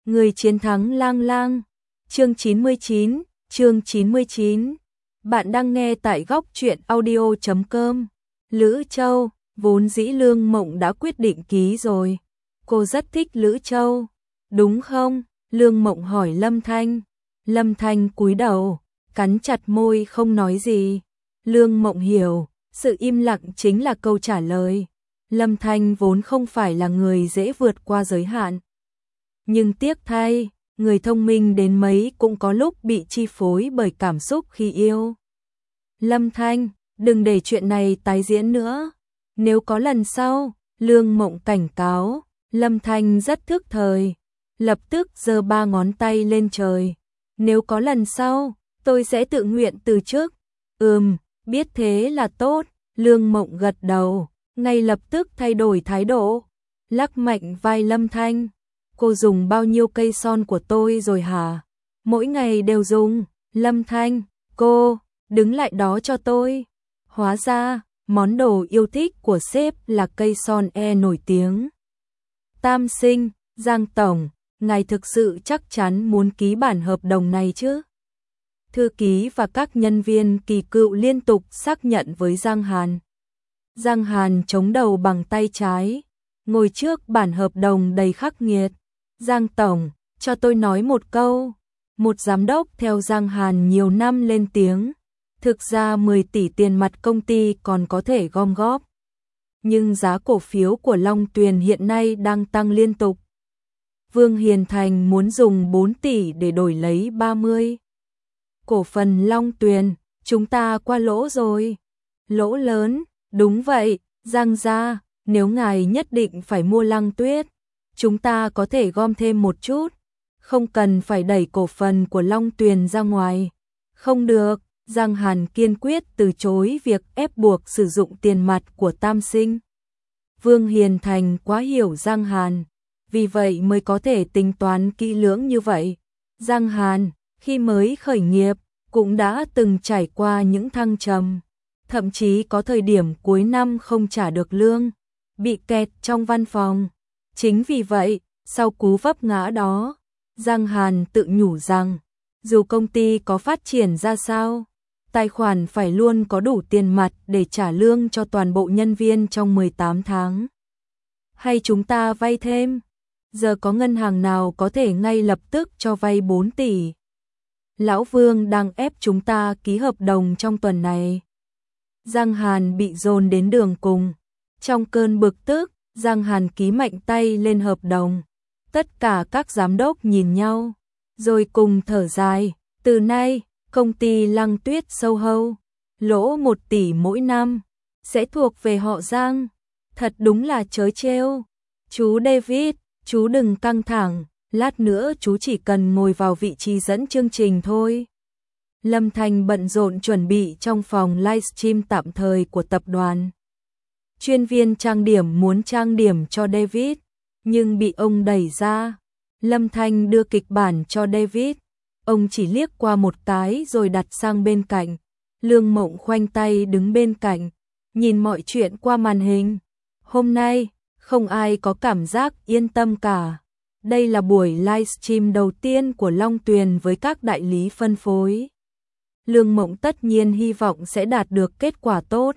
Người chiến thắng lang lang. Chương 99, chương 99. Bạn đang nghe tại góc truyện audio.com. Lữ Châu, vốn dĩ Lương Mộng đã quyết định ký rồi. Cô rất thích Lữ Châu, đúng không? Lương Mộng hỏi Lâm Thanh. Lâm Thanh cúi đầu, cắn chặt môi không nói gì. Lương Mộng hiểu, sự im lặng chính là câu trả lời. Lâm Thanh vốn không phải là người dễ vượt qua giới hạn. Nhưng tiếc thay, người thông minh đến mấy cũng có lúc bị chi phối bởi cảm xúc khi yêu. Lâm Thanh, đừng để chuyện này tái diễn nữa. Nếu có lần sau, Lương Mộng cảnh cáo. Lâm Thanh rất thức thời, lập tức giơ 3 ngón tay lên trời. Nếu có lần sau, tôi sẽ tự nguyện từ chức. Biết thế là tốt. Lương Mộng gật đầu, ngay lập tức thay đổi thái độ, lắc mạnh vai Lâm Thanh. Cô dùng bao nhiêu cây son của tôi rồi hả? Mỗi ngày đều dùng. Lâm Thanh, cô, đứng lại đó cho tôi. Hóa ra, món đồ yêu thích của sếp là cây son nổi tiếng. Tam Sinh, Giang Tổng, ngài thực sự chắc chắn muốn ký bản hợp đồng này chứ? Thư ký và các nhân viên kỳ cựu liên tục xác nhận với Giang Hàn. Giang Hàn chống đầu bằng tay trái, ngồi trước bản hợp đồng đầy khắc nghiệt. Giang Tổng, cho tôi nói một câu. Một giám đốc theo Giang Hàn nhiều năm lên tiếng. Thực ra 10 tỷ tiền mặt công ty còn có thể gom góp. Nhưng giá cổ phiếu của Long Tuyền hiện nay đang tăng liên tục. Vương Hiền Thành muốn dùng 4 tỷ để đổi lấy 30. Cổ phần Long Tuyền, chúng ta qua lỗ rồi. Lỗ lớn, đúng vậy, Giang gia, nếu ngài nhất định phải mua Lăng Tuyết, chúng ta có thể gom thêm một chút, không cần phải đẩy cổ phần của Long Tuyền ra ngoài. Không được, Giang Hàn kiên quyết từ chối việc ép buộc sử dụng tiền mặt của Tam Sinh. Vương Hiền Thành quá hiểu Giang Hàn, vì vậy mới có thể tính toán kỹ lưỡng như vậy. Giang Hàn, khi mới khởi nghiệp, cũng đã từng trải qua những thăng trầm, thậm chí có thời điểm cuối năm không trả được lương, bị kẹt trong văn phòng. Chính vì vậy, sau cú vấp ngã đó, Giang Hàn tự nhủ rằng, dù công ty có phát triển ra sao, tài khoản phải luôn có đủ tiền mặt để trả lương cho toàn bộ nhân viên trong 18 tháng. Hay chúng ta vay thêm? Giờ có ngân hàng nào có thể ngay lập tức cho vay 4 tỷ? Lão Vương đang ép chúng ta ký hợp đồng trong tuần này. Giang Hàn bị dồn đến đường cùng. Trong cơn bực tức, Giang Hàn ký mạnh tay lên hợp đồng. Tất cả các giám đốc nhìn nhau, rồi cùng thở dài. Từ nay, công ty Lăng Tuyết Soho, lỗ 1 tỷ mỗi năm, sẽ thuộc về họ Giang. Thật đúng là trớ trêu. Chú David, chú đừng căng thẳng, lát nữa chú chỉ cần ngồi vào vị trí dẫn chương trình thôi. Lâm Thanh bận rộn chuẩn bị trong phòng livestream tạm thời của tập đoàn. Chuyên viên trang điểm muốn trang điểm cho David, nhưng bị ông đẩy ra. Lâm Thanh đưa kịch bản cho David, ông chỉ liếc qua một cái rồi đặt sang bên cạnh. Lương Mộng khoanh tay đứng bên cạnh, nhìn mọi chuyện qua màn hình. Hôm nay, không ai có cảm giác yên tâm cả. Đây là buổi livestream đầu tiên của Long Tuyền với các đại lý phân phối. Lương Mộng tất nhiên hy vọng sẽ đạt được kết quả tốt.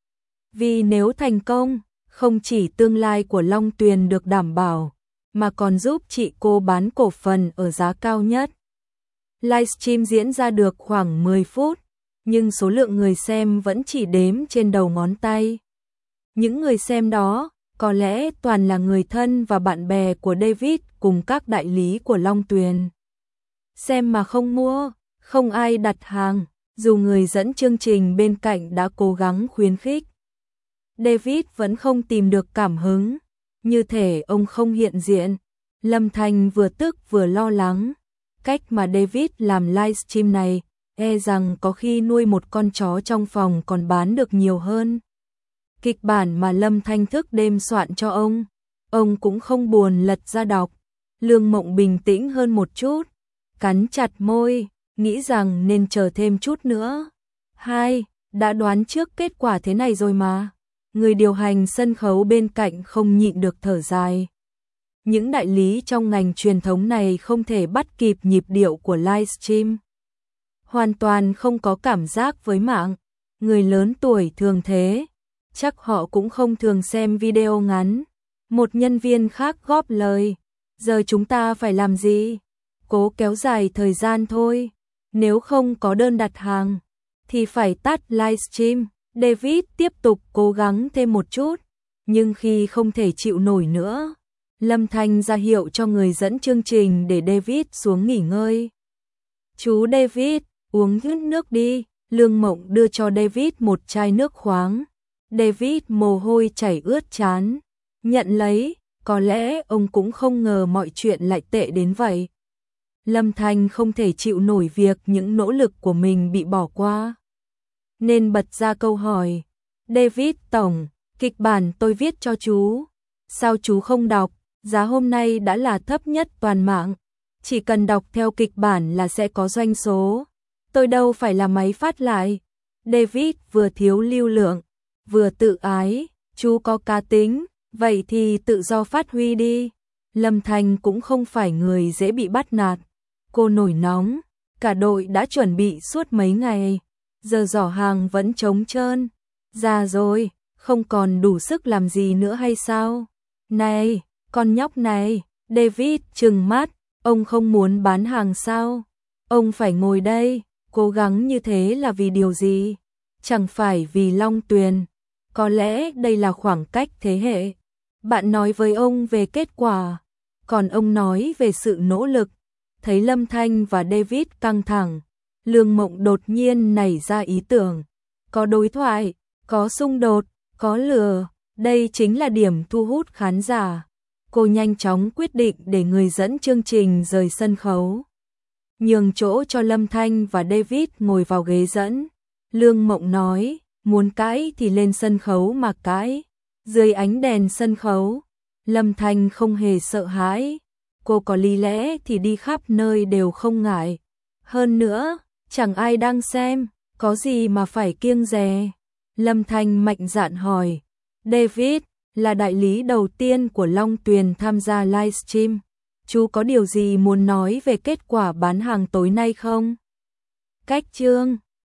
Vì nếu thành công, không chỉ tương lai của Long Tuyền được đảm bảo, mà còn giúp chị cô bán cổ phần ở giá cao nhất. Livestream diễn ra được khoảng 10 phút, nhưng số lượng người xem vẫn chỉ đếm trên đầu ngón tay. Những người xem đó, có lẽ toàn là người thân và bạn bè của David cùng các đại lý của Long Tuyền. Xem mà không mua, không ai đặt hàng, dù người dẫn chương trình bên cạnh đã cố gắng khuyến khích. David vẫn không tìm được cảm hứng, như thể ông không hiện diện. Lâm Thanh vừa tức vừa lo lắng. Cách mà David làm livestream này, rằng có khi nuôi một con chó trong phòng còn bán được nhiều hơn. Kịch bản mà Lâm Thanh thức đêm soạn cho ông cũng không buồn lật ra đọc. Lương Mộng bình tĩnh hơn một chút, cắn chặt môi, nghĩ rằng nên chờ thêm chút nữa. Đã đoán trước kết quả thế này rồi mà. Người điều hành sân khấu bên cạnh không nhịn được thở dài. Những đại lý trong ngành truyền thống này không thể bắt kịp nhịp điệu của livestream. Hoàn toàn không có cảm giác với mạng. Người lớn tuổi thường thế, chắc họ cũng không thường xem video ngắn. Một nhân viên khác góp lời, giờ chúng ta phải làm gì? Cố kéo dài thời gian thôi. Nếu không có đơn đặt hàng, thì phải tắt livestream. David tiếp tục cố gắng thêm một chút, nhưng khi không thể chịu nổi nữa, Lâm Thanh ra hiệu cho người dẫn chương trình để David xuống nghỉ ngơi. Chú David, uống chút nước đi. Lương Mộng đưa cho David một chai nước khoáng. David mồ hôi chảy ướt trán. Nhận lấy, có lẽ ông cũng không ngờ mọi chuyện lại tệ đến vậy. Lâm Thanh không thể chịu nổi việc những nỗ lực của mình bị bỏ qua, nên bật ra câu hỏi. David tổng, kịch bản tôi viết cho chú. Sao chú không đọc? Giá hôm nay đã là thấp nhất toàn mạng. Chỉ cần đọc theo kịch bản là sẽ có doanh số. Tôi đâu phải là máy phát lại. David vừa thiếu lưu lượng, vừa tự ái. Chú có cá tính, vậy thì tự do phát huy đi. Lâm Thanh cũng không phải người dễ bị bắt nạt. Cô nổi nóng, cả đội đã chuẩn bị suốt mấy ngày. Giờ giỏ hàng vẫn trống trơn. Già rồi, không còn đủ sức làm gì nữa hay sao? Này, con nhóc này, David trừng mắt, ông không muốn bán hàng sao? Ông phải ngồi đây, cố gắng như thế là vì điều gì? Chẳng phải vì Long Tuyền. Có lẽ đây là khoảng cách thế hệ. Bạn nói với ông về kết quả, còn ông nói về sự nỗ lực. Thấy Lâm Thanh và David căng thẳng, Lương Mộng đột nhiên nảy ra ý tưởng. Có đối thoại, có xung đột, có lừa, đây chính là điểm thu hút khán giả. Cô nhanh chóng quyết định để người dẫn chương trình rời sân khấu, nhường chỗ cho Lâm Thanh và David ngồi vào ghế dẫn. Lương Mộng nói, muốn cãi thì lên sân khấu mà cãi. Dưới ánh đèn sân khấu, Lâm Thanh không hề sợ hãi. Cô có lý lẽ thì đi khắp nơi đều không ngại. Hơn nữa, chẳng ai đang xem, có gì mà phải kiêng dè. Lâm Thanh mạnh dạn hỏi, David là đại lý đầu tiên của Long Tuyền tham gia livestream. Chú có điều gì muốn nói về kết quả bán hàng tối nay không? Cách chương